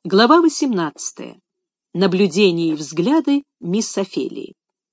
Глава 18. Наблюдения и взгляды мисс Офелии.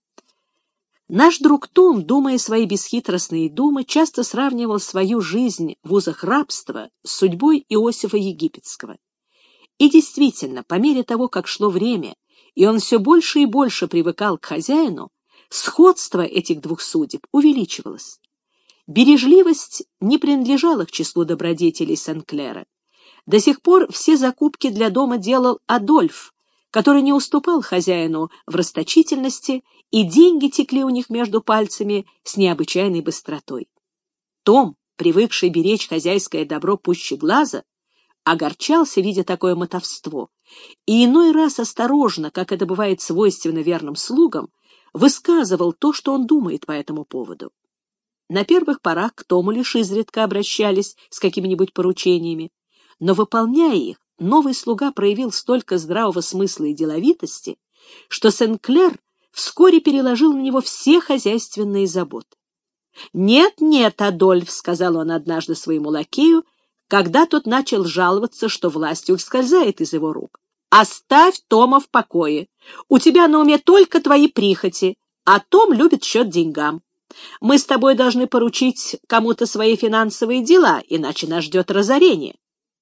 Наш друг Том, думая свои бесхитростные думы, часто сравнивал свою жизнь в узах рабства с судьбой Иосифа Египетского. И действительно, по мере того, как шло время, и он все больше и больше привыкал к хозяину, сходство этих двух судеб увеличивалось. Бережливость не принадлежала к числу добродетелей Сен-Клера. До сих пор все закупки для дома делал Адольф, который не уступал хозяину в расточительности, и деньги текли у них между пальцами с необычайной быстротой. Том, привыкший беречь хозяйское добро пуще глаза, огорчался, видя такое мотовство, и иной раз осторожно, как это бывает свойственно верным слугам, высказывал то, что он думает по этому поводу. На первых порах к Тому лишь изредка обращались с какими-нибудь поручениями, но, выполняя их, новый слуга проявил столько здравого смысла и деловитости, что Сен-Клер вскоре переложил на него все хозяйственные заботы. «Нет, нет, Адольф», — сказал он однажды своему лакею, когда тот начал жаловаться, что власть ускользает из его рук. «Оставь Тома в покое. У тебя на уме только твои прихоти, а Том любит счет деньгам. Мы с тобой должны поручить кому-то свои финансовые дела, иначе нас ждет разорение».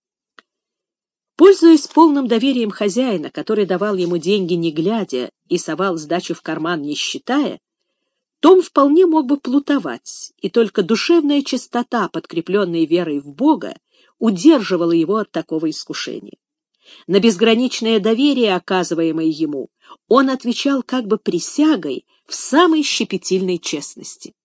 Пользуясь полным доверием хозяина, который давал ему деньги не глядя и совал сдачу в карман не считая, Том вполне мог бы плутовать, и только душевная чистота, подкрепленная верой в Бога, удерживала его от такого искушения. На безграничное доверие, оказываемое ему, он отвечал как бы присягой в самой щепетильной честности.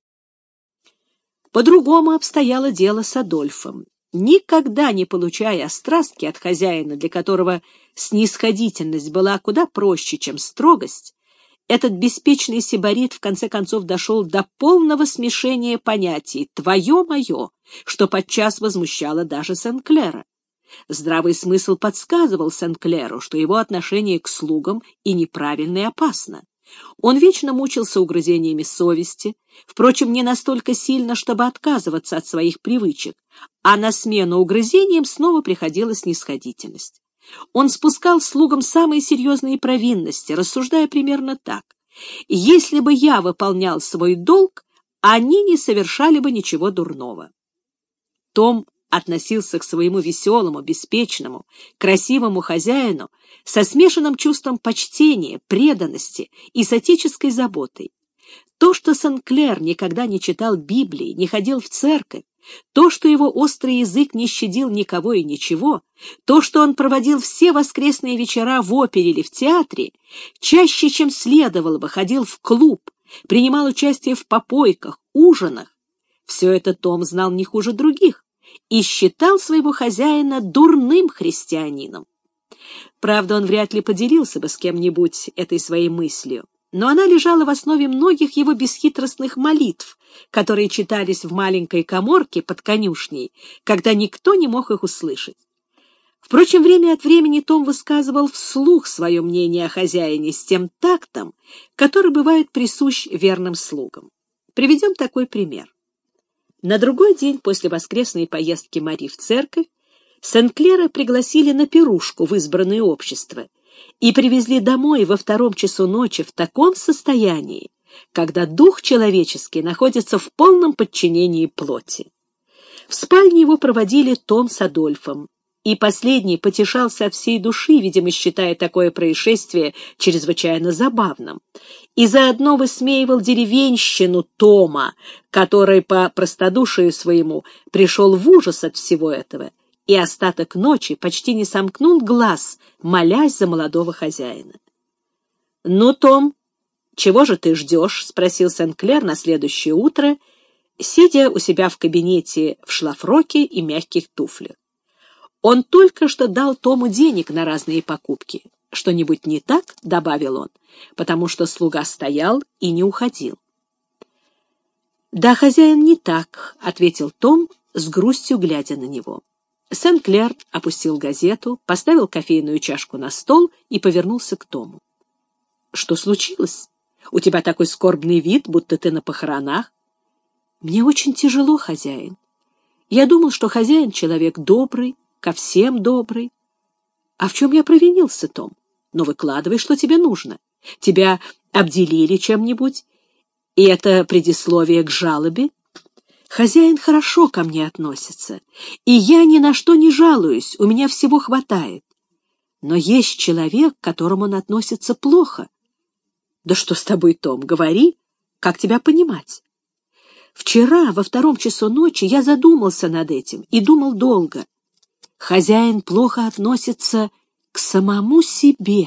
По-другому обстояло дело с Адольфом. Никогда не получая острастки от хозяина, для которого снисходительность была куда проще, чем строгость, этот беспечный сибарит в конце концов дошел до полного смешения понятий «твое-мое», что подчас возмущало даже Сен-Клера. Здравый смысл подсказывал Сен-Клеру, что его отношение к слугам и неправильно, и опасно. Он вечно мучился угрызениями совести, впрочем, не настолько сильно, чтобы отказываться от своих привычек, а на смену угрызениям снова приходила снисходительность. Он спускал слугам самые серьезные провинности, рассуждая примерно так: «Если бы я выполнял свой долг, они не совершали бы ничего дурного». Том относился к своему веселому, беспечному, красивому хозяину со смешанным чувством почтения, преданности и с отеческой заботой. То, что Сен-Клер никогда не читал Библии, не ходил в церковь, то, что его острый язык не щадил никого и ничего, то, что он проводил все воскресные вечера в опере или в театре, чаще, чем следовало бы, ходил в клуб, принимал участие в попойках, ужинах, все это Том знал не хуже других и считал своего хозяина дурным христианином. Правда, он вряд ли поделился бы с кем-нибудь этой своей мыслью, но она лежала в основе многих его бесхитростных молитв, которые читались в маленькой каморке под конюшней, когда никто не мог их услышать. Впрочем, время от времени Том высказывал вслух свое мнение о хозяине с тем тактом, который бывает присущ верным слугам. Приведем такой пример. На другой день после воскресной поездки Мари в церковь Сен-Клера пригласили на пирушку в избранное общество и привезли домой во 2 часу ночи в таком состоянии, когда дух человеческий находится в полном подчинении плоти. В спальне его проводили Том с Адольфом, и последний потешался от всей души, видимо, считая такое происшествие чрезвычайно забавным, и заодно высмеивал деревенщину Тома, который по простодушию своему пришел в ужас от всего этого и остаток ночи почти не сомкнул глаз, молясь за молодого хозяина. «Ну, Том, чего же ты ждешь?» — спросил Сен-Клер на следующее утро, сидя у себя в кабинете в шлафроке и мягких туфлях. Он только что дал Тому денег на разные покупки. «Что-нибудь не так?» — добавил он, потому что слуга стоял и не уходил. «Да, хозяин, не так», — ответил Том, с грустью глядя на него. Сен-Клер опустил газету, поставил кофейную чашку на стол и повернулся к Тому. «Что случилось? У тебя такой скорбный вид, будто ты на похоронах». «Мне очень тяжело, хозяин. Я думал, что хозяин человек добрый, ко всем добрый. А в чем я провинился, Том? Ну, выкладывай, что тебе нужно. Тебя обделили чем-нибудь, и это предисловие к жалобе? Хозяин хорошо ко мне относится, и я ни на что не жалуюсь, у меня всего хватает. Но есть человек, к которому он относится плохо. Да что с тобой, Том, говори, как тебя понимать? Вчера во 2 часу ночи я задумался над этим и думал долго. Хозяин плохо относится к самому себе.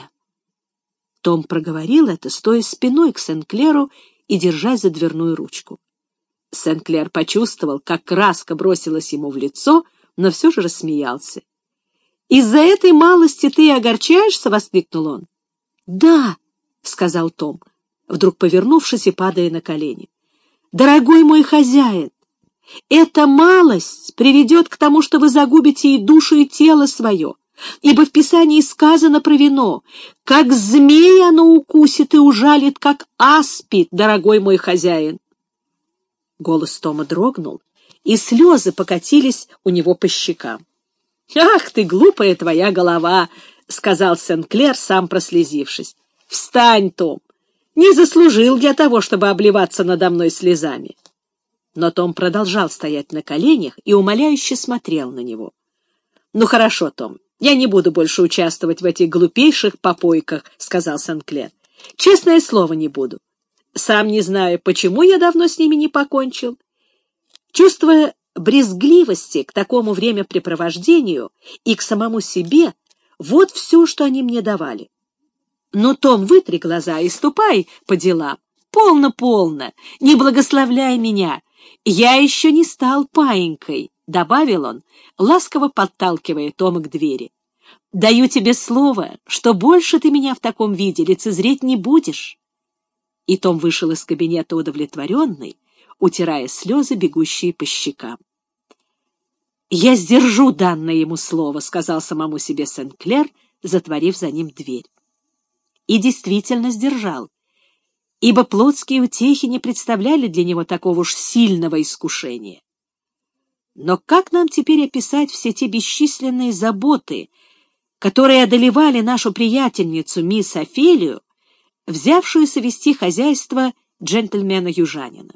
Том проговорил это, стоя спиной к Сен-Клеру и держась за дверную ручку. Сен-Клер почувствовал, как краска бросилась ему в лицо, но все же рассмеялся. «Из-за этой малости ты и огорчаешься?» — воскликнул он. «Да», — сказал Том, вдруг повернувшись и падая на колени. «Дорогой мой хозяин, эта малость приведет к тому, что вы загубите и душу, и тело свое, ибо в Писании сказано про вино: как змей оно укусит и ужалит, как аспид, дорогой мой хозяин». Голос Тома дрогнул, и слезы покатились у него по щекам. «Ах ты, глупая твоя голова!» — сказал Сен-Клер, сам прослезившись. «Встань, Том! Не заслужил я того, чтобы обливаться надо мной слезами». Но Том продолжал стоять на коленях и умоляюще смотрел на него. «Ну хорошо, Том, я не буду больше участвовать в этих глупейших попойках», — сказал Сен-Клер. «Честное слово, не буду. Сам не знаю, почему я давно с ними не покончил. Чувство брезгливости к такому времяпрепровождению и к самому себе — вот все, что они мне давали. Но, Том, вытри глаза и ступай по делам. Полно, полно, не благословляй меня. Я еще не стал паинькой», — добавил он, ласково подталкивая Тома к двери. «Даю тебе слово, что больше ты меня в таком виде лицезреть не будешь». И Том вышел из кабинета удовлетворенный, утирая слезы, бегущие по щекам. «Я сдержу данное ему слово», — сказал самому себе Сен-Клер, затворив за ним дверь. И действительно сдержал, ибо плотские утехи не представляли для него такого уж сильного искушения. Но как нам теперь описать все те бесчисленные заботы, которые одолевали нашу приятельницу мисс Офелию, взявшуюся вести хозяйство джентльмена-южанина?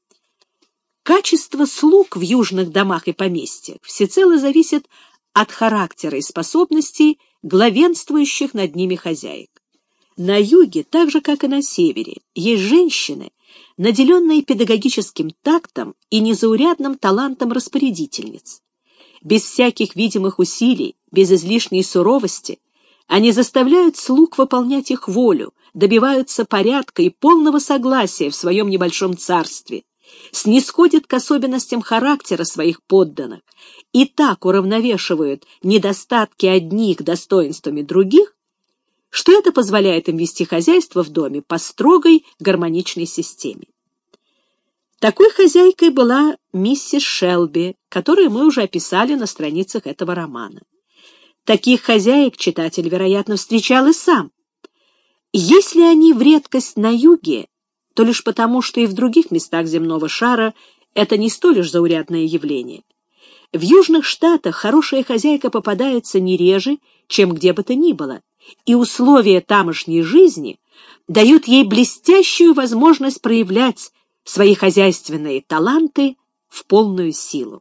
Качество слуг в южных домах и поместьях всецело зависит от характера и способностей главенствующих над ними хозяек. На юге, так же, как и на севере, есть женщины, наделенные педагогическим тактом и незаурядным талантом распорядительниц. Без всяких видимых усилий, без излишней суровости, они заставляют слуг выполнять их волю, добиваются порядка и полного согласия в своем небольшом царстве, снисходят к особенностям характера своих подданных и так уравновешивают недостатки одних достоинствами других, что это позволяет им вести хозяйство в доме по строгой гармоничной системе. Такой хозяйкой была миссис Шелби, которую мы уже описали на страницах этого романа. Таких хозяек читатель, вероятно, встречал и сам. Если они в редкость на юге, то лишь потому, что и в других местах земного шара это не столь уж заурядное явление. В южных штатах хорошая хозяйка попадается не реже, чем где бы то ни было, и условия тамошней жизни дают ей блестящую возможность проявлять свои хозяйственные таланты в полную силу.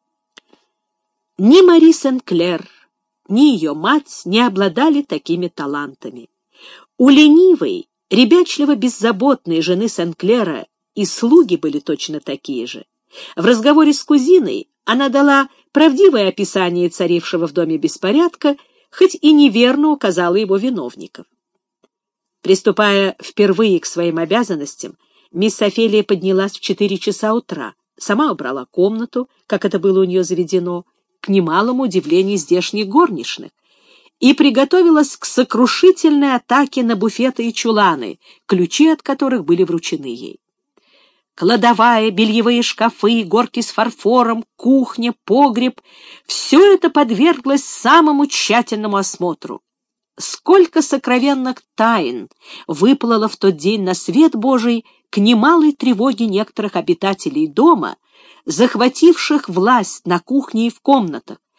Ни Мари Сен-Клер, ни ее мать не обладали такими талантами. У ленивой, ребячливо-беззаботной жены Сен-Клера и слуги были точно такие же. В разговоре с кузиной она дала правдивое описание царившего в доме беспорядка, хоть и неверно указала его виновников. Приступая впервые к своим обязанностям, мисс Офелия поднялась в 4 часа утра, сама убрала комнату, как это было у нее заведено, к немалому удивлению здешних горничных, и приготовилась к сокрушительной атаке на буфеты и чуланы, ключи от которых были вручены ей. Кладовая, бельевые шкафы, горки с фарфором, кухня, погреб — все это подверглось самому тщательному осмотру. Сколько сокровенных тайн выплыло в тот день на свет Божий к немалой тревоге некоторых обитателей дома, захвативших власть на кухне и в комнатах,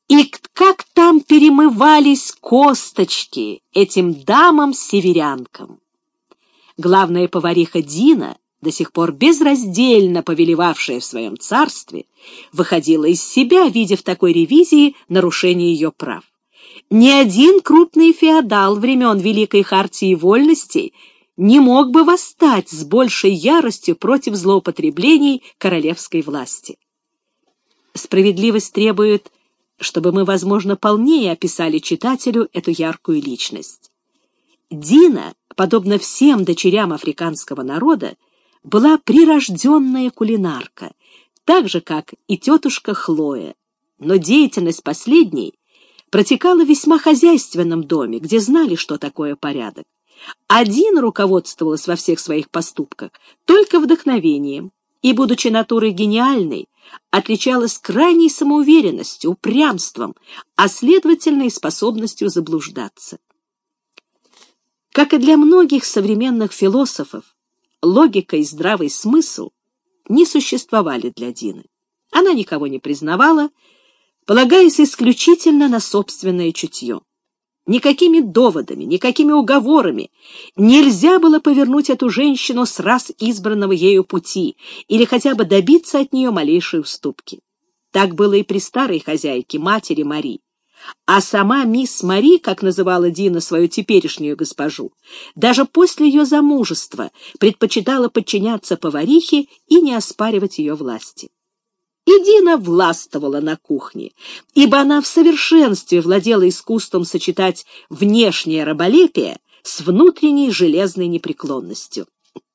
И как там перемывались косточки этим дамам-северянкам! Главная повариха Дина, до сих пор безраздельно повелевавшая в своем царстве, выходила из себя, видя в такой ревизии нарушение ее прав. Ни один крупный феодал времен Великой Хартии Вольностей не мог бы восстать с большей яростью против злоупотреблений королевской власти. Справедливость требует, чтобы мы, возможно, полнее описали читателю эту яркую личность. Дина, подобно всем дочерям африканского народа, была прирожденная кулинарка, так же, как и тетушка Хлоя, но деятельность последней протекала в весьма хозяйственном доме, где знали, что такое порядок. Дина руководствовалась во всех своих поступках только вдохновением и, будучи натурой гениальной, отличалась крайней самоуверенностью, упрямством, а следовательно и способностью заблуждаться. Как и для многих современных философов, логика и здравый смысл не существовали для Дины. Она никого не признавала, полагаясь исключительно на собственное чутье. Никакими доводами, никакими уговорами нельзя было повернуть эту женщину с раз избранного ею пути или хотя бы добиться от нее малейшей уступки. Так было и при старой хозяйке, матери Мари. А сама мисс Мари, как называла Дина свою теперешнюю госпожу, даже после ее замужества предпочитала подчиняться поварихе и не оспаривать ее власти. И Дина властвовала на кухне, ибо она в совершенстве владела искусством сочетать внешнее раболепие с внутренней железной непреклонностью.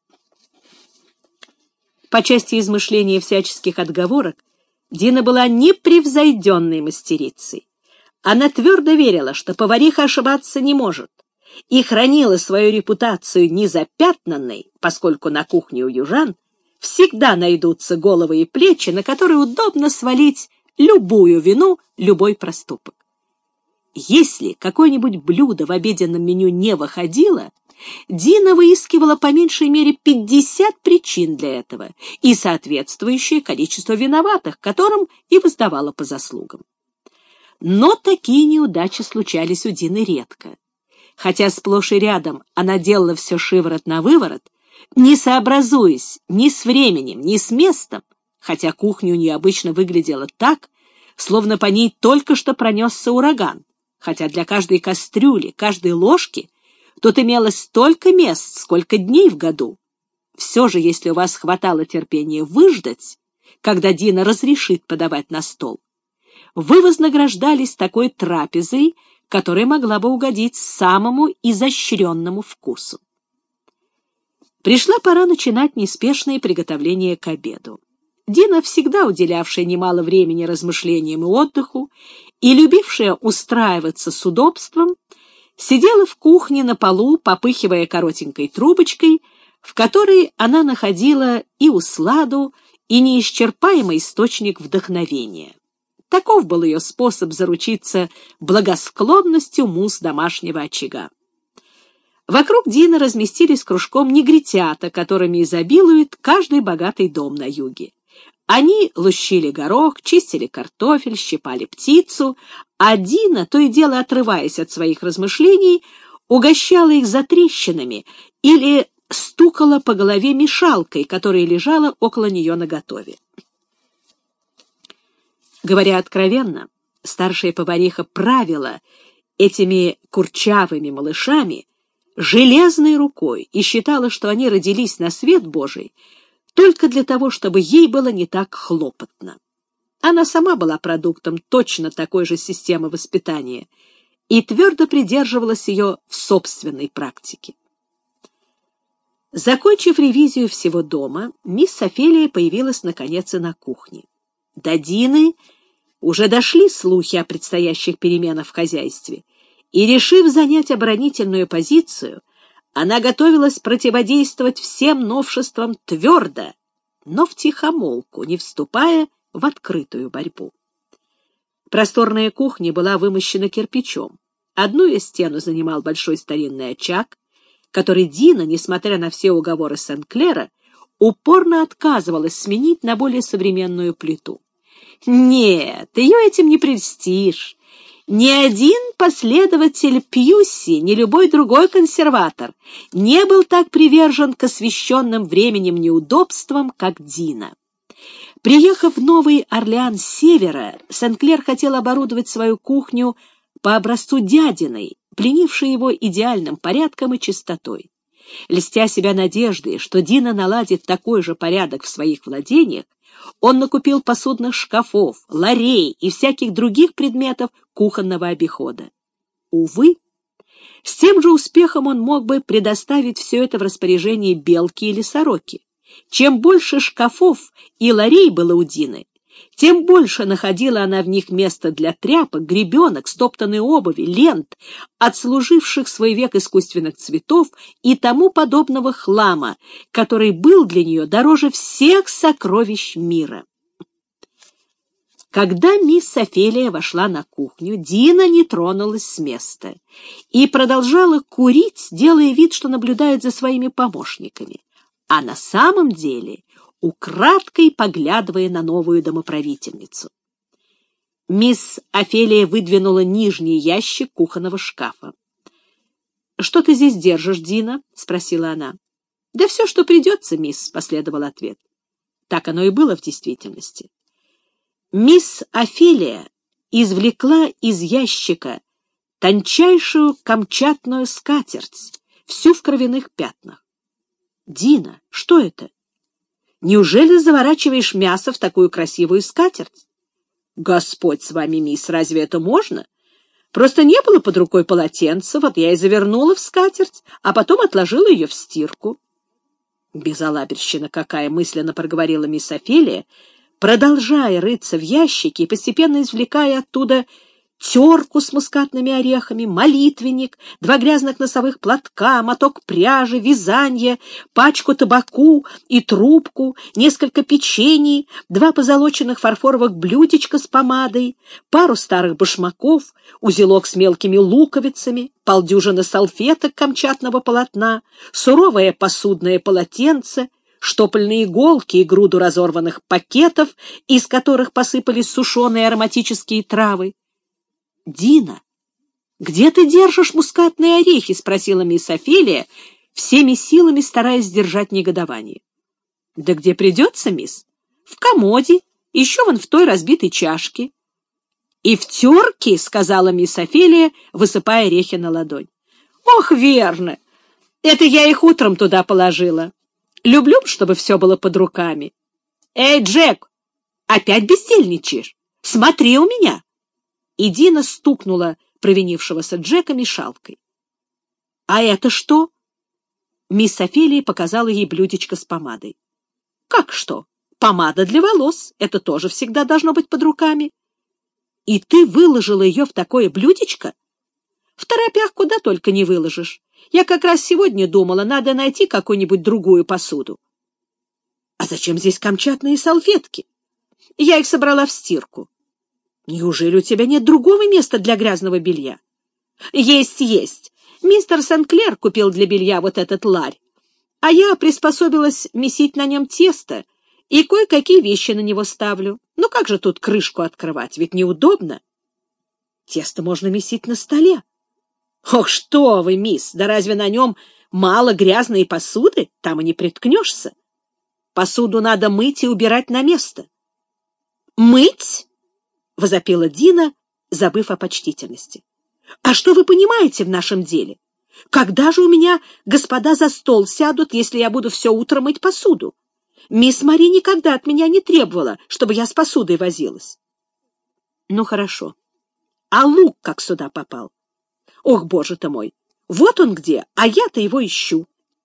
По части измышления всяческих отговорок Дина была непревзойденной мастерицей. Она твердо верила, что повариха ошибаться не может, и хранила свою репутацию незапятнанной, поскольку на кухне у южан всегда найдутся головы и плечи, на которые удобно свалить любую вину, любой проступок. Если какое-нибудь блюдо в обеденном меню не выходило, Дина выискивала по меньшей мере 50 причин для этого и соответствующее количество виноватых, которым и воздавала по заслугам. Но такие неудачи случались у Дины редко. Хотя сплошь и рядом она делала все шиворот на выворот, не сообразуясь ни с временем, ни с местом, хотя кухня у нее обычно выглядела так, словно по ней только что пронесся ураган, хотя для каждой кастрюли, каждой ложки тут имелось столько мест, сколько дней в году. Все же, если у вас хватало терпения выждать, когда Дина разрешит подавать на стол, вы вознаграждались такой трапезой, которая могла бы угодить самому изощренному вкусу. Пришла пора начинать неспешные приготовления к обеду. Дина, всегда уделявшая немало времени размышлениям и отдыху и любившая устраиваться с удобством, сидела в кухне на полу, попыхивая коротенькой трубочкой, в которой она находила и усладу, и неисчерпаемый источник вдохновения. Таков был ее способ заручиться благосклонностью муз домашнего очага. Вокруг Дины разместились кружком негритята, которыми изобилует каждый богатый дом на юге. Они лущили горох, чистили картофель, щипали птицу, а Дина, то и дело отрываясь от своих размышлений, угощала их затрещинами или стукала по голове мешалкой, которая лежала около нее наготове. Говоря откровенно, старшая повариха правила этими курчавыми малышами железной рукой и считала, что они родились на свет Божий только для того, чтобы ей было не так хлопотно. Она сама была продуктом точно такой же системы воспитания и твердо придерживалась ее в собственной практике. Закончив ревизию всего дома, мисс Офелия появилась наконец и на кухне. До Дины уже дошли слухи о предстоящих переменах в хозяйстве, и, решив занять оборонительную позицию, она готовилась противодействовать всем новшествам твердо, но втихомолку, не вступая в открытую борьбу. Просторная кухня была вымощена кирпичом. Одну ее стену занимал большой старинный очаг, который Дина, несмотря на все уговоры Сен-Клера, упорно отказывалась сменить на более современную плиту. Нет, ее этим не прельстишь. Ни один последователь Пьюси, ни любой другой консерватор не был так привержен к освещенным временем неудобствам, как Дина. Приехав в Новый Орлеан с севера, Сен-Клер хотел оборудовать свою кухню по образцу дядиной, пленившей его идеальным порядком и чистотой. Льстя себя надеждой, что Дина наладит такой же порядок в своих владениях, он накупил посудных шкафов, ларей и всяких других предметов кухонного обихода. Увы, с тем же успехом он мог бы предоставить все это в распоряжение белки или сороки. Чем больше шкафов и ларей было у Дины, тем больше находила она в них места для тряпок, гребенок, стоптанной обуви, лент, отслуживших свой век искусственных цветов и тому подобного хлама, который был для нее дороже всех сокровищ мира. Когда мисс Офелия вошла на кухню, Дина не тронулась с места и продолжала курить, делая вид, что наблюдает за своими помощниками, а на самом деле украдкой поглядывая на новую домоправительницу. Мисс Офелия выдвинула нижний ящик кухонного шкафа. — Что ты здесь держишь, Дина? — спросила она. — Да все, что придется, мисс, — последовал ответ. Так оно и было в действительности. Мисс Офелия извлекла из ящика тончайшую камчатную скатерть, всю в кровяных пятнах. — Дина, что это? Неужели заворачиваешь мясо в такую красивую скатерть? Господь с вами, мисс, разве это можно? Просто не было под рукой полотенца, вот я и завернула в скатерть, а потом отложила ее в стирку. Безалаберщина какая, мысленно проговорила мисс Офелия, продолжая рыться в ящике и постепенно извлекая оттуда терку с мускатными орехами, молитвенник, 2 грязных носовых платка, моток пряжи, вязанье, пачку табаку и трубку, несколько печений, 2 позолоченных фарфоровых блюдечка с помадой, пару старых башмаков, узелок с мелкими луковицами, полдюжины салфеток камчатного полотна, суровое посудное полотенце, штопольные иголки и груду разорванных пакетов, из которых посыпались сушеные ароматические травы. «Дина, где ты держишь мускатные орехи?» — спросила мисс Офелия, всеми силами стараясь сдержать негодование. «Да где придется, мисс? В комоде, еще вон в той разбитой чашке». «И в терке», — сказала мисс Офелия, высыпая орехи на ладонь. «Ох, верно! Это я их утром туда положила. Люблю, чтобы все было под руками. Эй, Джек, опять бездельничаешь? Смотри у меня!» И Дина стукнула провинившегося Джека мешалкой. — А это что? Мисс Офелия показала ей блюдечко с помадой. — Как что? Помада для волос. Это тоже всегда должно быть под руками. — И ты выложила ее в такое блюдечко? В торопях куда только не выложишь. Я как раз сегодня думала, надо найти какую-нибудь другую посуду. — А зачем здесь камчатные салфетки? Я их собрала в стирку. Неужели у тебя нет другого места для грязного белья? Есть. Мистер Сен-Клер купил для белья вот этот ларь, а я приспособилась месить на нем тесто и кое-какие вещи на него ставлю. Ну как же тут крышку открывать, ведь неудобно. Тесто можно месить на столе. Ох, что вы, мисс, да разве на нем мало грязной посуды? Там и не приткнешься. Посуду надо мыть и убирать на место. Мыть? — возопила Дина, забыв о почтительности. — А что вы понимаете в нашем деле? Когда же у меня господа за стол сядут, если я буду все утро мыть посуду? Мисс Мари никогда от меня не требовала, чтобы я с посудой возилась. — Ну, хорошо. А лук как сюда попал? Ох, боже ты мой! Вот он где, а я-то его ищу.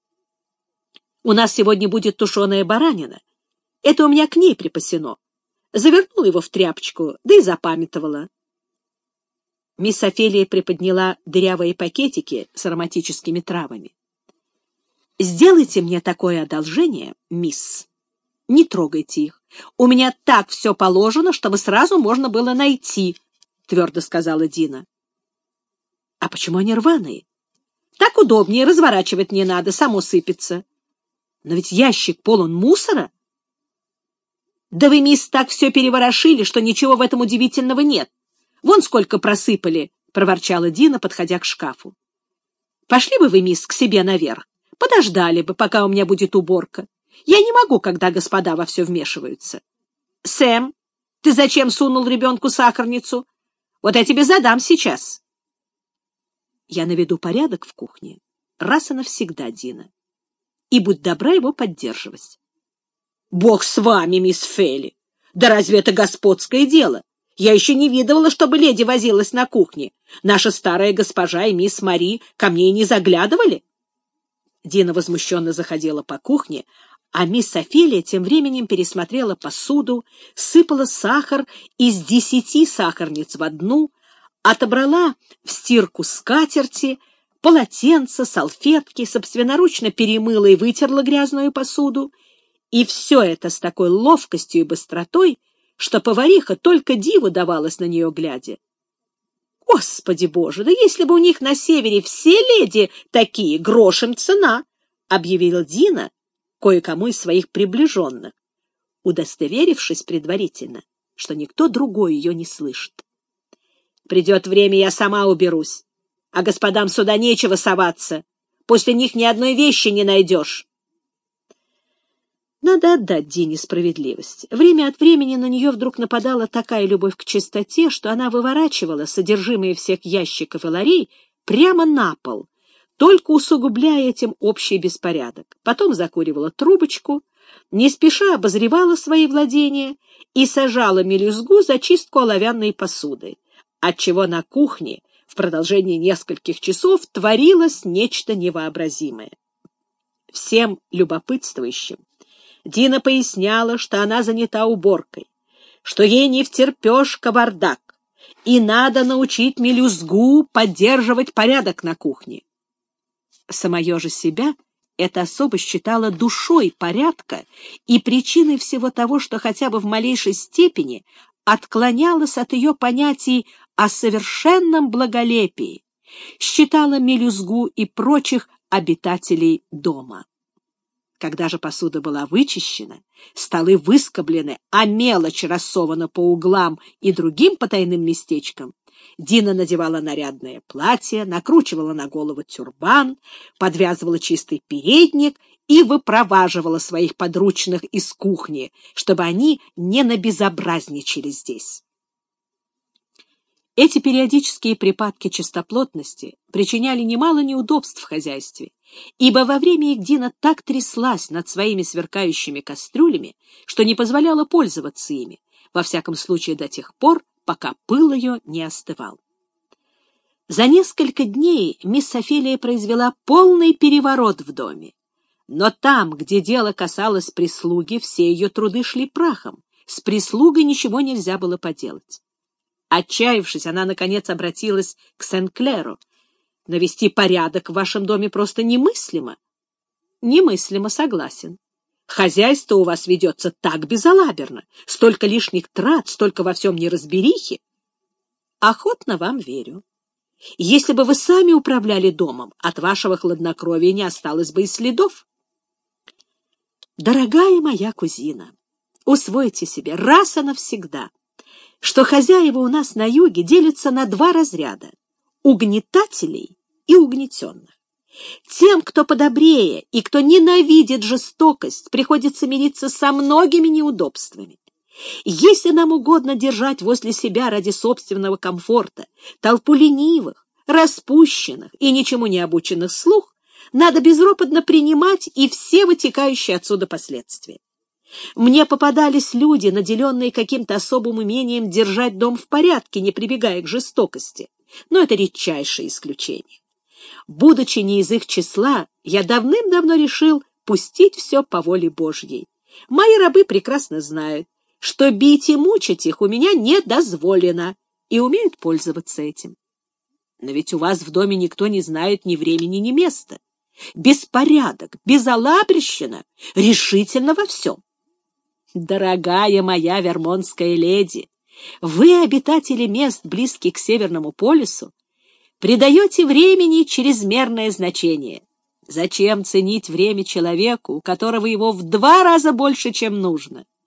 У нас сегодня будет тушеная баранина. Это у меня к ней припасено. Завернула его в тряпочку, да и запамятовала. Мисс Офелия приподняла дырявые пакетики с ароматическими травами. — Сделайте мне такое одолжение, мисс. Не трогайте их. У меня так все положено, чтобы сразу можно было найти, — твердо сказала Дина. — А почему они рваные? Так удобнее, разворачивать не надо, само сыпется. Но ведь ящик полон мусора. Да вы, мисс, так все переворошили, что ничего в этом удивительного нет. Вон сколько просыпали, — проворчала Дина, подходя к шкафу. Пошли бы вы, мисс, к себе наверх. Подождали бы, пока у меня будет уборка. Я не могу, когда господа во все вмешиваются. Сэм, ты зачем сунул ребенку сахарницу? Вот я тебе задам сейчас. Я наведу порядок в кухне раз и навсегда, Дина. И будь добра его поддерживать. Бог с вами, мисс Фелли. Да разве это господское дело? Я еще не видывала, чтобы леди возилась на кухне. Наша старая госпожа и мисс Мари ко мне и не заглядывали. Дина возмущенно заходила по кухне, а мисс Офелия тем временем пересмотрела посуду, сыпала сахар из 10 сахарниц в одну, отобрала в стирку скатерти, полотенца, салфетки, собственноручно перемыла и вытерла грязную посуду, и все это с такой ловкостью и быстротой, что повариха только диву давалась на нее глядя. Господи Боже, да если бы у них на севере все леди такие, грош им цена, — объявила Дина кое-кому из своих приближенных, удостоверившись предварительно, что никто другой ее не слышит. Придет время, я сама уберусь, а господам сюда нечего соваться. После них ни одной вещи не найдешь. Надо отдать Дине справедливость. Время от времени на нее вдруг нападала такая любовь к чистоте, что она выворачивала содержимое всех ящиков и ларей прямо на пол, только усугубляя этим общий беспорядок. Потом закуривала трубочку, не спеша обозревала свои владения и сажала мелюзгу за чистку оловянной посуды, отчего на кухне в продолжении нескольких часов творилось нечто невообразимое. Всем любопытствующим Дина поясняла, что она занята уборкой, что ей не втерпешь кавардак, и надо научить мелюзгу поддерживать порядок на кухне. Самое же себя это особо считала душой порядка и причиной всего того, что хотя бы в малейшей степени отклонялась от ее понятий о совершенном благолепии, считала мелюзгу и прочих обитателей дома. Когда же посуда была вычищена, столы выскоблены, а мелочь рассована по углам и другим потайным местечкам, Дина надевала нарядное платье, накручивала на голову тюрбан, подвязывала чистый передник и выпроваживала своих подручных из кухни, чтобы они не набезобразничали здесь. Эти периодические припадки чистоплотности причиняли немало неудобств в хозяйстве, ибо во время их Дина так тряслась над своими сверкающими кастрюлями, что не позволяла пользоваться ими, во всяком случае до тех пор, пока пыл ее не остывал. За несколько дней мисс Офелия произвела полный переворот в доме, но там, где дело касалось прислуги, все ее труды шли прахом, с прислугой ничего нельзя было поделать. Отчаявшись, она, наконец, обратилась к Сен-Клеру. «Навести порядок в вашем доме просто немыслимо». «Немыслимо, согласен. Хозяйство у вас ведется так безалаберно, столько лишних трат, столько во всем неразберихи». «Охотно вам верю. Если бы вы сами управляли домом, от вашего хладнокровия не осталось бы и следов». «Дорогая моя кузина, усвойте себе раз и навсегда, что хозяева у нас на юге делятся на два разряда — угнетателей и угнетенных. Тем, кто подобрее и кто ненавидит жестокость, приходится мириться со многими неудобствами. Если нам угодно держать возле себя ради собственного комфорта толпу ленивых, распущенных и ничему не обученных слух, надо безропотно принимать и все вытекающие отсюда последствия. Мне попадались люди, наделенные каким-то особым умением держать дом в порядке, не прибегая к жестокости, но это редчайшее исключение. Будучи не из их числа, я давным-давно решил пустить все по воле Божьей. Мои рабы прекрасно знают, что бить и мучить их у меня не дозволено, и умеют пользоваться этим. Но ведь у вас в доме никто не знает ни времени, ни места. Беспорядок, безалаберщина, решительно во всем. Дорогая моя вермонтская леди, вы, обитатели мест, близких к Северному полюсу, придаете времени чрезмерное значение. Зачем ценить время человеку, у которого его в 2 раза больше, чем нужно?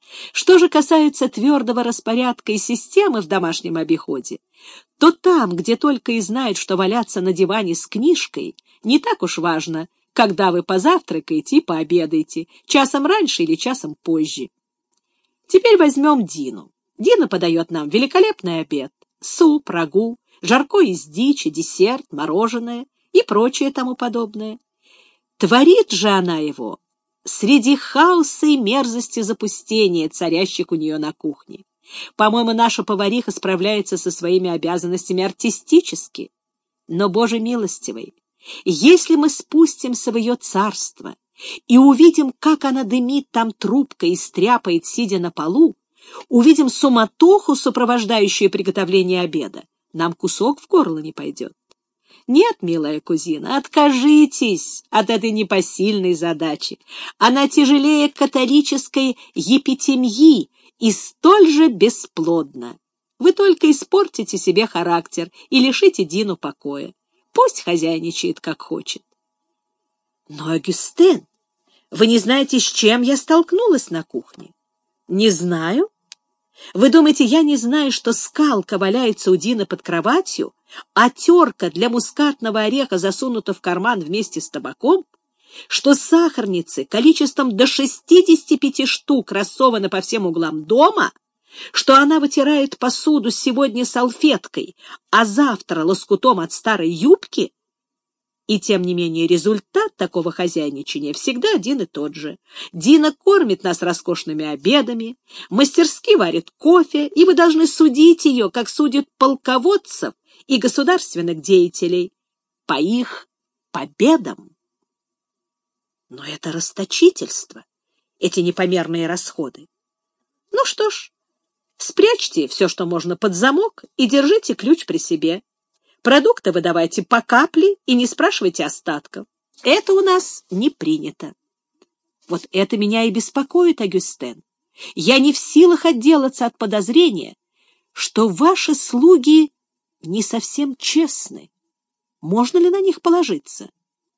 Что же касается твердого распорядка и системы в домашнем обиходе, то там, где только и знают, что валяться на диване с книжкой, не так уж важно, когда вы позавтракаете и пообедаете, часом раньше или часом позже. Теперь возьмем Дину. Дина подает нам великолепный обед, суп, рагу, жаркое из дичи, десерт, мороженое и прочее тому подобное. Творит же она его среди хаоса и мерзости запустения, царящих у нее на кухне. По-моему, наша повариха справляется со своими обязанностями артистически. Но, Боже милостивый, если мы спустимся в ее царство и увидим, как она дымит там трубкой и стряпает, сидя на полу, увидим суматоху, сопровождающую приготовление обеда, нам кусок в горло не пойдет. Нет, милая кузина, откажитесь от этой непосильной задачи. Она тяжелее католической епитемьи и столь же бесплодна. Вы только испортите себе характер и лишите Дину покоя. Пусть хозяйничает, как хочет. Но, Агюстен, вы не знаете, с чем я столкнулась на кухне? Не знаю. Вы думаете, я не знаю, что скалка валяется у Дины под кроватью, а терка для мускатного ореха засунута в карман вместе с табаком, что сахарницы количеством до 65 штук рассованы по всем углам дома, что она вытирает посуду сегодня салфеткой, а завтра лоскутом от старой юбки? И тем не менее результат такого хозяйничания всегда один и тот же. Дина кормит нас роскошными обедами, мастерски варит кофе, и вы должны судить ее, как судят полководцев и государственных деятелей, по их победам. Но это расточительство, эти непомерные расходы. Ну что ж, спрячьте все, что можно, под замок и держите ключ при себе. Продукты выдавайте по капле и не спрашивайте остатков. Это у нас не принято. Вот это меня и беспокоит, Агюстен. Я не в силах отделаться от подозрения, что ваши слуги не совсем честны. Можно ли на них положиться?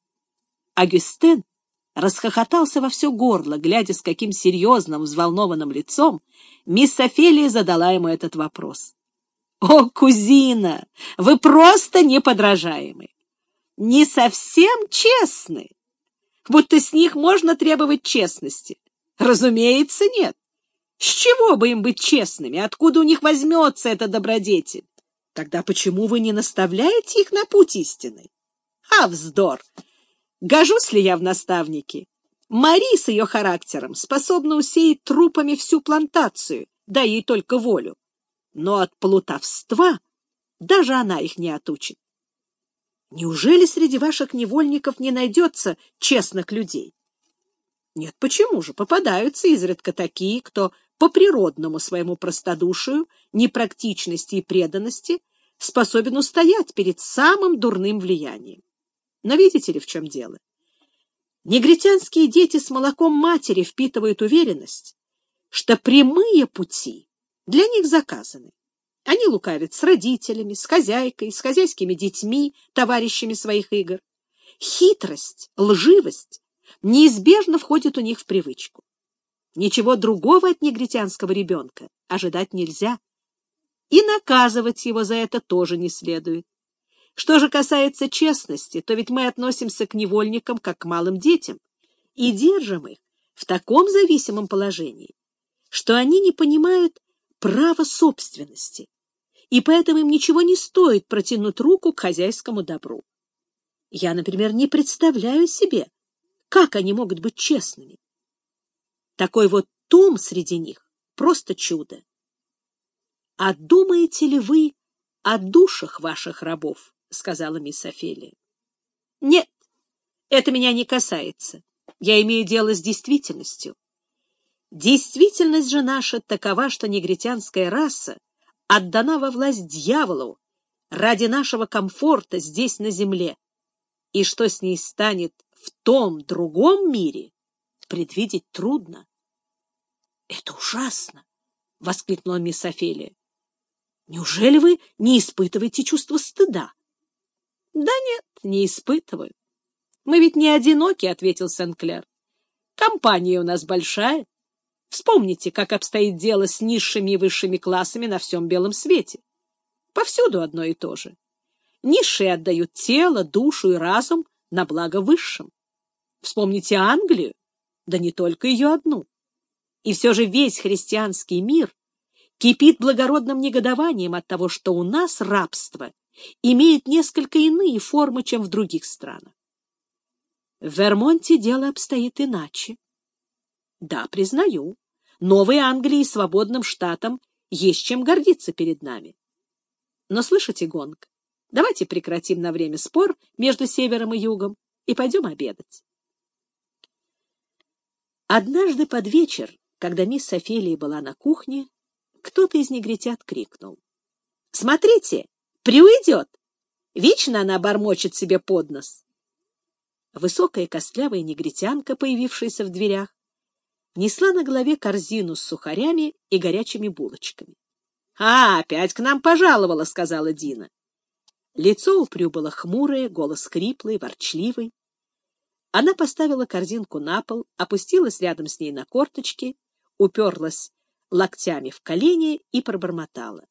Агюстен расхохотался во все горло, глядя, с каким серьезным, взволнованным лицом мисс Офелия задала ему этот вопрос. «О, кузина, вы просто неподражаемы! Не совсем честны! Будто с них можно требовать честности. Разумеется, нет. С чего бы им быть честными? Откуда у них возьмется эта добродетель? Тогда почему вы не наставляете их на путь истинный? А, вздор! Гожусь ли я в наставники? Мари с ее характером способна усеять трупами всю плантацию, дай ей только волю. Но от плутовства даже она их не отучит. Неужели среди ваших невольников не найдется честных людей? Нет, почему же? Попадаются изредка такие, кто по природному своему простодушию, непрактичности и преданности способен устоять перед самым дурным влиянием. Но видите ли, в чем дело? Негритянские дети с молоком матери впитывают уверенность, что прямые пути для них заказаны. Они лукавят с родителями, с хозяйкой, с хозяйскими детьми, товарищами своих игр. Хитрость, лживость неизбежно входит у них в привычку. Ничего другого от негритянского ребенка ожидать нельзя. И наказывать его за это тоже не следует. Что же касается честности, то ведь мы относимся к невольникам как к малым детям и держим их в таком зависимом положении, что они не понимают права собственности, и поэтому им ничего не стоит протянуть руку к хозяйскому добру. Я, например, не представляю себе, как они могут быть честными. Такой вот Том среди них — просто чудо. А думаете ли вы о душах ваших рабов? — сказала мисс Офелия. — Нет, это меня не касается. Я имею дело с действительностью. Действительность же наша такова, что негритянская раса отдана во власть дьяволу ради нашего комфорта здесь, на земле. И что с ней станет в том другом мире, предвидеть трудно. — Это ужасно! — воскликнула мисс Офелия. — Неужели вы не испытываете чувство стыда? — Да нет, не испытываю. — Мы ведь не одиноки, — ответил Сен-Клер. — Компания у нас большая. Вспомните, как обстоит дело с низшими и высшими классами на всем белом свете. Повсюду одно и то же. Низшие отдают тело, душу и разум на благо высшим. Вспомните Англию, да не только ее одну. И все же весь христианский мир кипит благородным негодованием от того, что у нас рабство имеет несколько иные формы, чем в других странах. В Вермонте дело обстоит иначе. Да, признаю, Новой Англии, свободным штатам, есть чем гордиться перед нами. Но слышите, Гонг, давайте прекратим на время спор между севером и югом и пойдем обедать. Однажды под вечер, когда мисс Офелия была на кухне, кто-то из негритят крикнул: «Смотрите, Прю идет! Вечно она бормочет себе под нос!» Высокая костлявая негритянка, появившаяся в дверях, несла на голове корзину с сухарями и горячими булочками. Опять к нам пожаловала», — сказала Дина. Лицо у Прю было хмурое, голос хриплый, ворчливый. Она поставила корзинку на пол, опустилась рядом с ней на корточки, уперлась локтями в колени и пробормотала: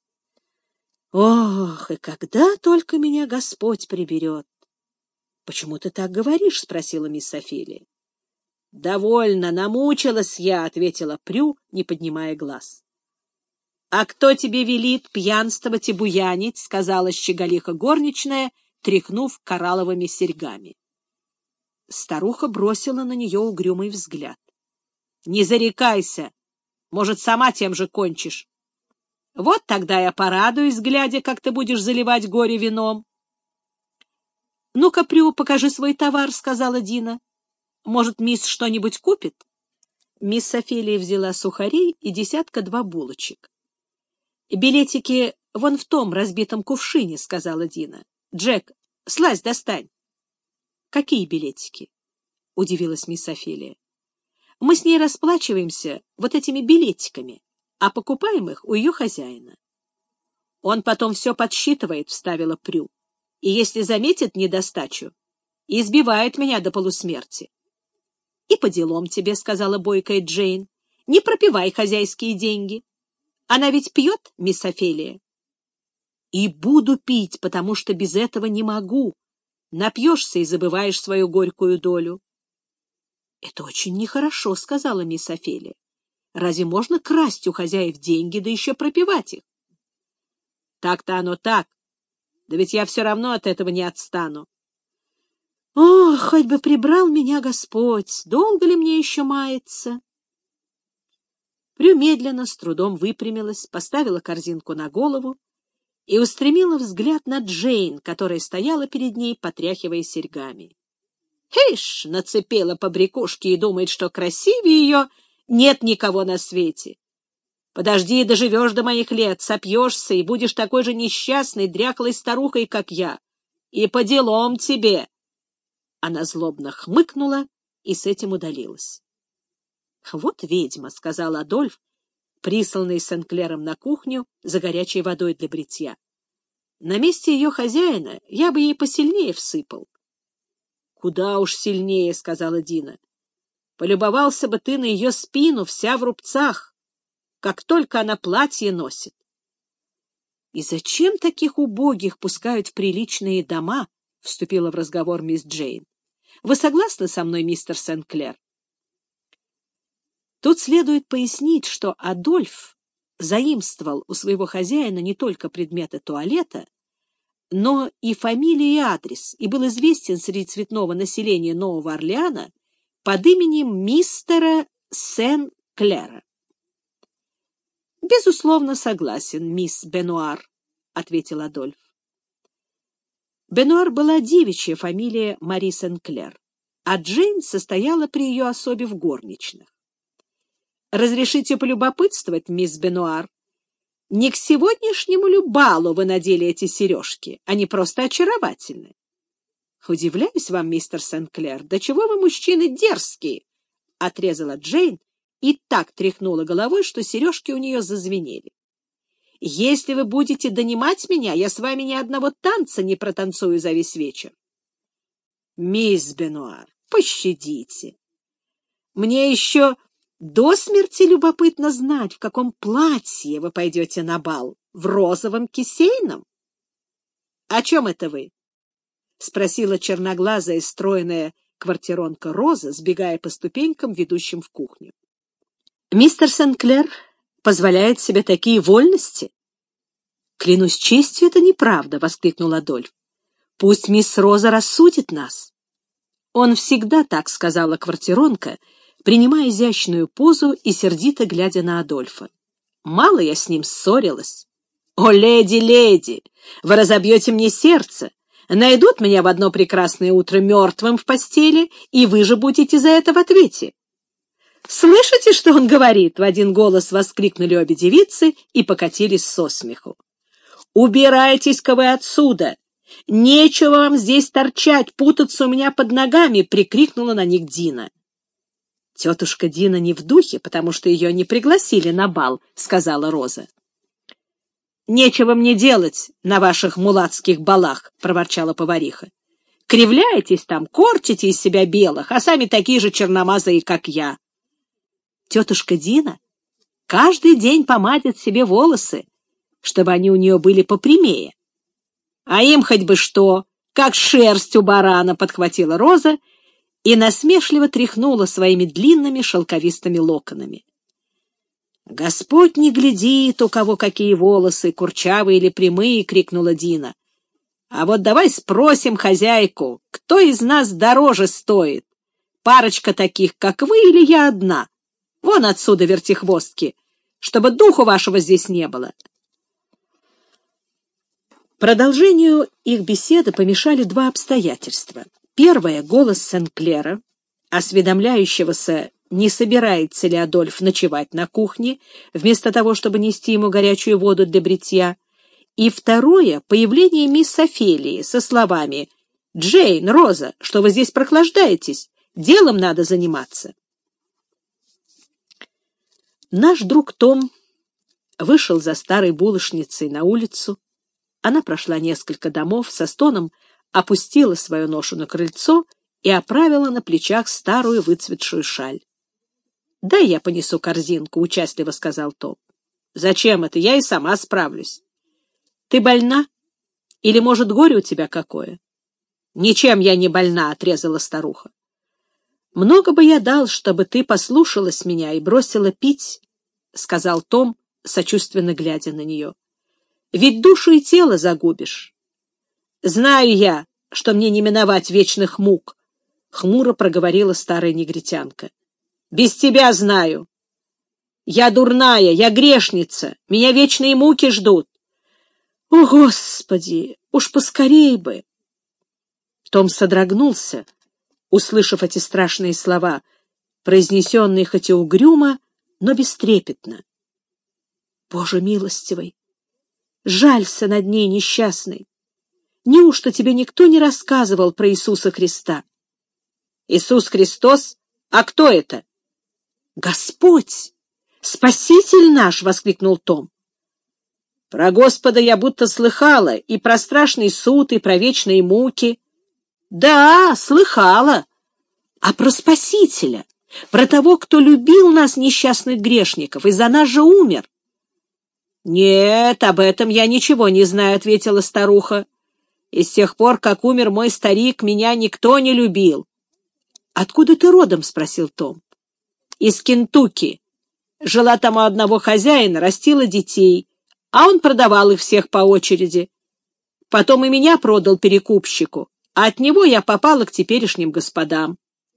«Ох, и когда только меня Господь приберет!» «Почему ты так говоришь?» — спросила мисс Офелия. «Довольно, намучилась я», — ответила Прю, не поднимая глаз. «А кто тебе велит пьянствовать и буянить?» — сказала щеголиха горничная, тряхнув коралловыми серьгами. Старуха бросила на нее угрюмый взгляд. «Не зарекайся! Может, сама тем же кончишь. Вот тогда я порадуюсь, глядя, как ты будешь заливать горе вином». «Ну-ка, Прю, покажи свой товар», — сказала Дина. «Может, мисс что-нибудь купит?» Мисс Офелия взяла сухарей и 1-2 булочек. «Билетики вон в том разбитом кувшине», — сказала Дина. «Джек, слазь, достань». «Какие билетики?» — удивилась мисс Офелия. «Мы с ней расплачиваемся вот этими билетиками, а покупаем их у ее хозяина». «Он потом все подсчитывает», — вставила Прю, «и если заметит недостачу, избивает меня до полусмерти». «И по делам тебе», — сказала бойкая Джейн, — «не пропивай хозяйские деньги. Она ведь пьет, мисс Офелия?» «И буду пить, потому что без этого не могу. Напьешься и забываешь свою горькую долю». «Это очень нехорошо», — сказала мисс Офелия. «Разве можно красть у хозяев деньги, да еще пропивать их?» «Так-то оно так. Да ведь я все равно от этого не отстану». «О, хоть бы прибрал меня Господь! Долго ли мне еще маяться?» Прю медленно, с трудом выпрямилась, поставила корзинку на голову и устремила взгляд на Джейн, которая стояла перед ней, потряхивая серьгами. «Ишь, нацепила побрякушки и думает, что красивее ее нет никого на свете. Подожди, доживешь до моих лет, сопьешься и будешь такой же несчастной, дряхлой старухой, как я. И по делам тебе!» Она злобно хмыкнула и с этим удалилась. «Вот ведьма», — сказал Адольф, присланный Сен-Клером на кухню за горячей водой для бритья. «На месте ее хозяина я бы ей посильнее всыпал». «Куда уж сильнее», — сказала Дина. «Полюбовался бы ты на ее спину, вся в рубцах, как только она платье носит». «И зачем таких убогих пускают в приличные дома?» — вступила в разговор мисс Джейн. «Вы согласны со мной, мистер Сен-Клер?» Тут следует пояснить, что Адольф заимствовал у своего хозяина не только предметы туалета, но и фамилию и адрес, и был известен среди цветного населения Нового Орлеана под именем мистера Сен-Клера. «Безусловно, согласен, мисс Бенуар», — ответил Адольф. Бенуар была девичья фамилия Мари Сен-Клер, а Джейн состояла при ее особе в горничных. «Разрешите полюбопытствовать, мисс Бенуар, не к сегодняшнему ли балу вы надели эти сережки? Они просто очаровательны». «Удивляюсь вам, мистер Сен-Клер, до чего вы, мужчины, дерзкие!» — отрезала Джейн и так тряхнула головой, что сережки у нее зазвенели. «Если вы будете донимать меня, я с вами ни одного танца не протанцую за весь вечер». «Мисс Бенуар, пощадите. Мне еще До смерти любопытно знать, в каком платье вы пойдете на бал, в розовом кисейном. — О чем это вы? — спросила черноглазая, стройная квартиронка Роза, сбегая по ступенькам, ведущим в кухню. — Мистер Сен-Клер позволяет себе такие вольности? — Клянусь честью, это неправда, — воскликнул Адольф. — Пусть мисс Роза рассудит нас. — Он всегда так, — сказала квартиронка, принимая изящную позу и сердито глядя на Адольфа. — Мало я с ним ссорилась. — О, леди, леди, вы разобьете мне сердце. Найдут меня в одно прекрасное утро мертвым в постели, и вы же будете за это в ответе. — Слышите, что он говорит? — в один голос воскликнули обе девицы и покатились со смеху. — Убирайтесь-ка вы отсюда! Нечего вам здесь торчать, путаться у меня под ногами! — прикрикнула на них Дина. — Тетушка Дина не в духе, потому что ее не пригласили на бал, — сказала Роза. — Нечего мне делать на ваших мулатских балах, — проворчала повариха. — Кривляетесь там, корчите из себя белых, а сами такие же черномазые, как я. Тетушка Дина каждый день помадит себе волосы, чтобы они у нее были попрямее. — А им хоть бы что, как шерсть у барана, — подхватила Роза и насмешливо тряхнула своими длинными шелковистыми локонами. — Господь не глядит, у кого какие волосы, курчавые или прямые, — крикнула Дина. — А вот давай спросим хозяйку, кто из нас дороже стоит? Парочка таких, как вы, или я одна? Вон отсюда, вертихвостки, чтобы духу вашего здесь не было. Продолжению их беседы помешали два обстоятельства. Первое — голос Сен-Клера, осведомляющегося, не собирается ли Адольф ночевать на кухне, вместо того, чтобы нести ему горячую воду для бритья. И второе — появление мисс Офелии со словами: «Джейн, Роза, что вы здесь прохлаждаетесь? Делом надо заниматься». Наш друг Том вышел за старой булочницей на улицу. Она прошла несколько домов, со стоном опустила свою ношу на крыльцо и оправила на плечах старую выцветшую шаль. — Дай я понесу корзинку, — участливо сказал Том. — Зачем это? Я и сама справлюсь. — Ты больна? Или, может, горе у тебя какое? — Ничем я не больна, — отрезала старуха. — Много бы я дал, чтобы ты послушалась меня и бросила пить, — сказал Том, сочувственно глядя на нее. — Ведь душу и тело загубишь. — Знаю я, что мне не миновать вечных мук, — хмуро проговорила старая негритянка. — Без тебя знаю. Я дурная, я грешница, меня вечные муки ждут. — О, Господи, уж поскорей бы! Том содрогнулся, услышав эти страшные слова, произнесенные хоть и угрюмо, но бестрепетно. Боже милостивый! Жалься над ней, несчастной! Неужто тебе никто не рассказывал про Иисуса Христа? — Иисус Христос? А кто это? — Господь! Спаситель наш! — воскликнул Том. — Про Господа я будто слыхала, и про страшный суд, и про вечные муки. — Да, слыхала. А про Спасителя, про того, кто любил нас, несчастных грешников, и за нас же умер? — Нет, об этом я ничего не знаю, — ответила старуха. — И с тех пор, как умер мой старик, меня никто не любил. — Откуда ты родом? — спросил Том. — Из Кентукки. Жила там у одного хозяина, растила детей, а он продавал их всех по очереди. Потом и меня продал перекупщику, а от него я попала к теперешним господам.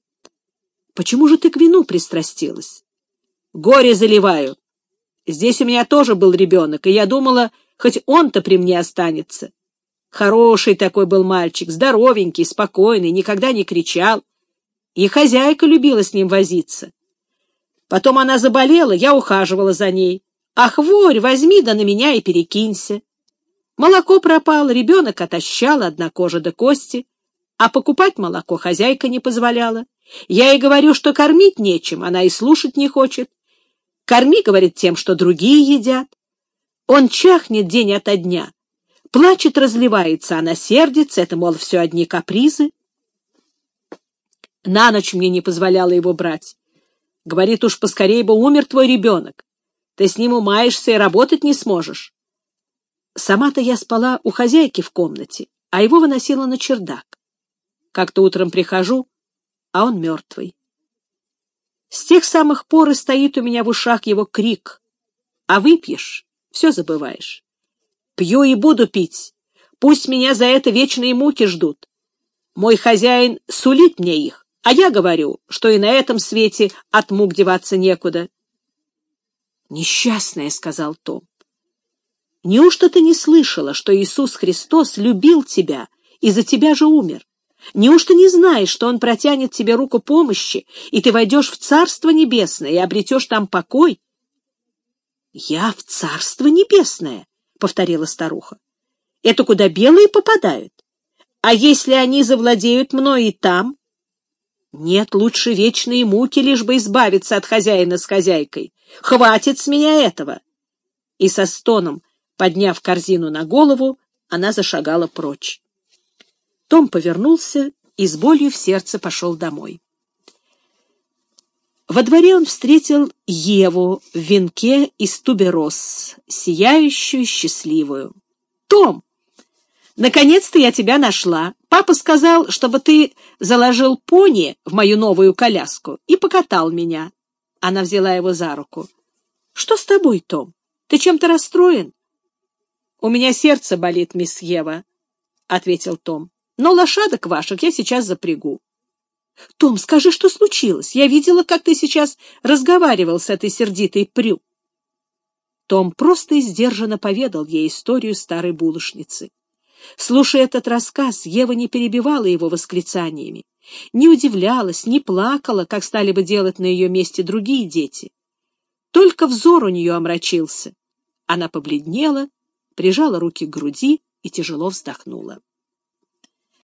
— Почему же ты к вину пристрастилась? — Горе заливаю. Здесь у меня тоже был ребенок, и я думала, хоть он-то при мне останется. Хороший такой был мальчик, здоровенький, спокойный, никогда не кричал. И хозяйка любила с ним возиться. Потом она заболела, я ухаживала за ней. А хворь возьми да на меня и перекинься. Молоко пропало, ребенок отощал, одна кожа до кости, а покупать молоко хозяйка не позволяла. Я ей говорю, что кормить нечем, она и слушать не хочет. Корми, говорит, тем, что другие едят. Он чахнет день ото дня. Плачет, разливается, она сердится, это, мол, все одни капризы. На ночь мне не позволяла его брать. Говорит, уж поскорей бы умер твой ребенок. Ты с ним умаешься и работать не сможешь. Сама-то я спала у хозяйки в комнате, а его выносила на чердак. Как-то утром прихожу, а он мертвый. С тех самых пор и стоит у меня в ушах его крик. А выпьешь — все забываешь. Пью и буду пить. Пусть меня за это вечные муки ждут. Мой хозяин сулит мне их, а я говорю, что и на этом свете от мук деваться некуда. «Несчастная», — сказал Том, — «неужто ты не слышала, что Иисус Христос любил тебя и за тебя же умер? Неужто не знаешь, что Он протянет тебе руку помощи, и ты войдешь в Царство Небесное и обретешь там покой?» «Я в Царство Небесное», — повторила старуха. «Это куда белые попадают? А если они завладеют мной и там?» «Нет, лучше вечные муки, лишь бы избавиться от хозяина с хозяйкой. Хватит с меня этого!» И со стоном, подняв корзину на голову, она зашагала прочь. Том повернулся и с болью в сердце пошел домой. Во дворе он встретил Еву в венке из тубероз, сияющую, счастливую. «Том, наконец-то я тебя нашла. Папа сказал, чтобы ты заложил пони в мою новую коляску и покатал меня». Она взяла его за руку. «Что с тобой, Том? Ты чем-то расстроен?» «У меня сердце болит, мисс Ева», — ответил Том. «Но лошадок ваших я сейчас запрягу». «Том, скажи, что случилось? Я видела, как ты сейчас разговаривал с этой сердитой Прю». Том просто и сдержанно поведал ей историю старой булочницы. Слушая этот рассказ, Ева не перебивала его восклицаниями, не удивлялась, не плакала, как стали бы делать на ее месте другие дети. Только взор у нее омрачился. Она побледнела, прижала руки к груди и тяжело вздохнула.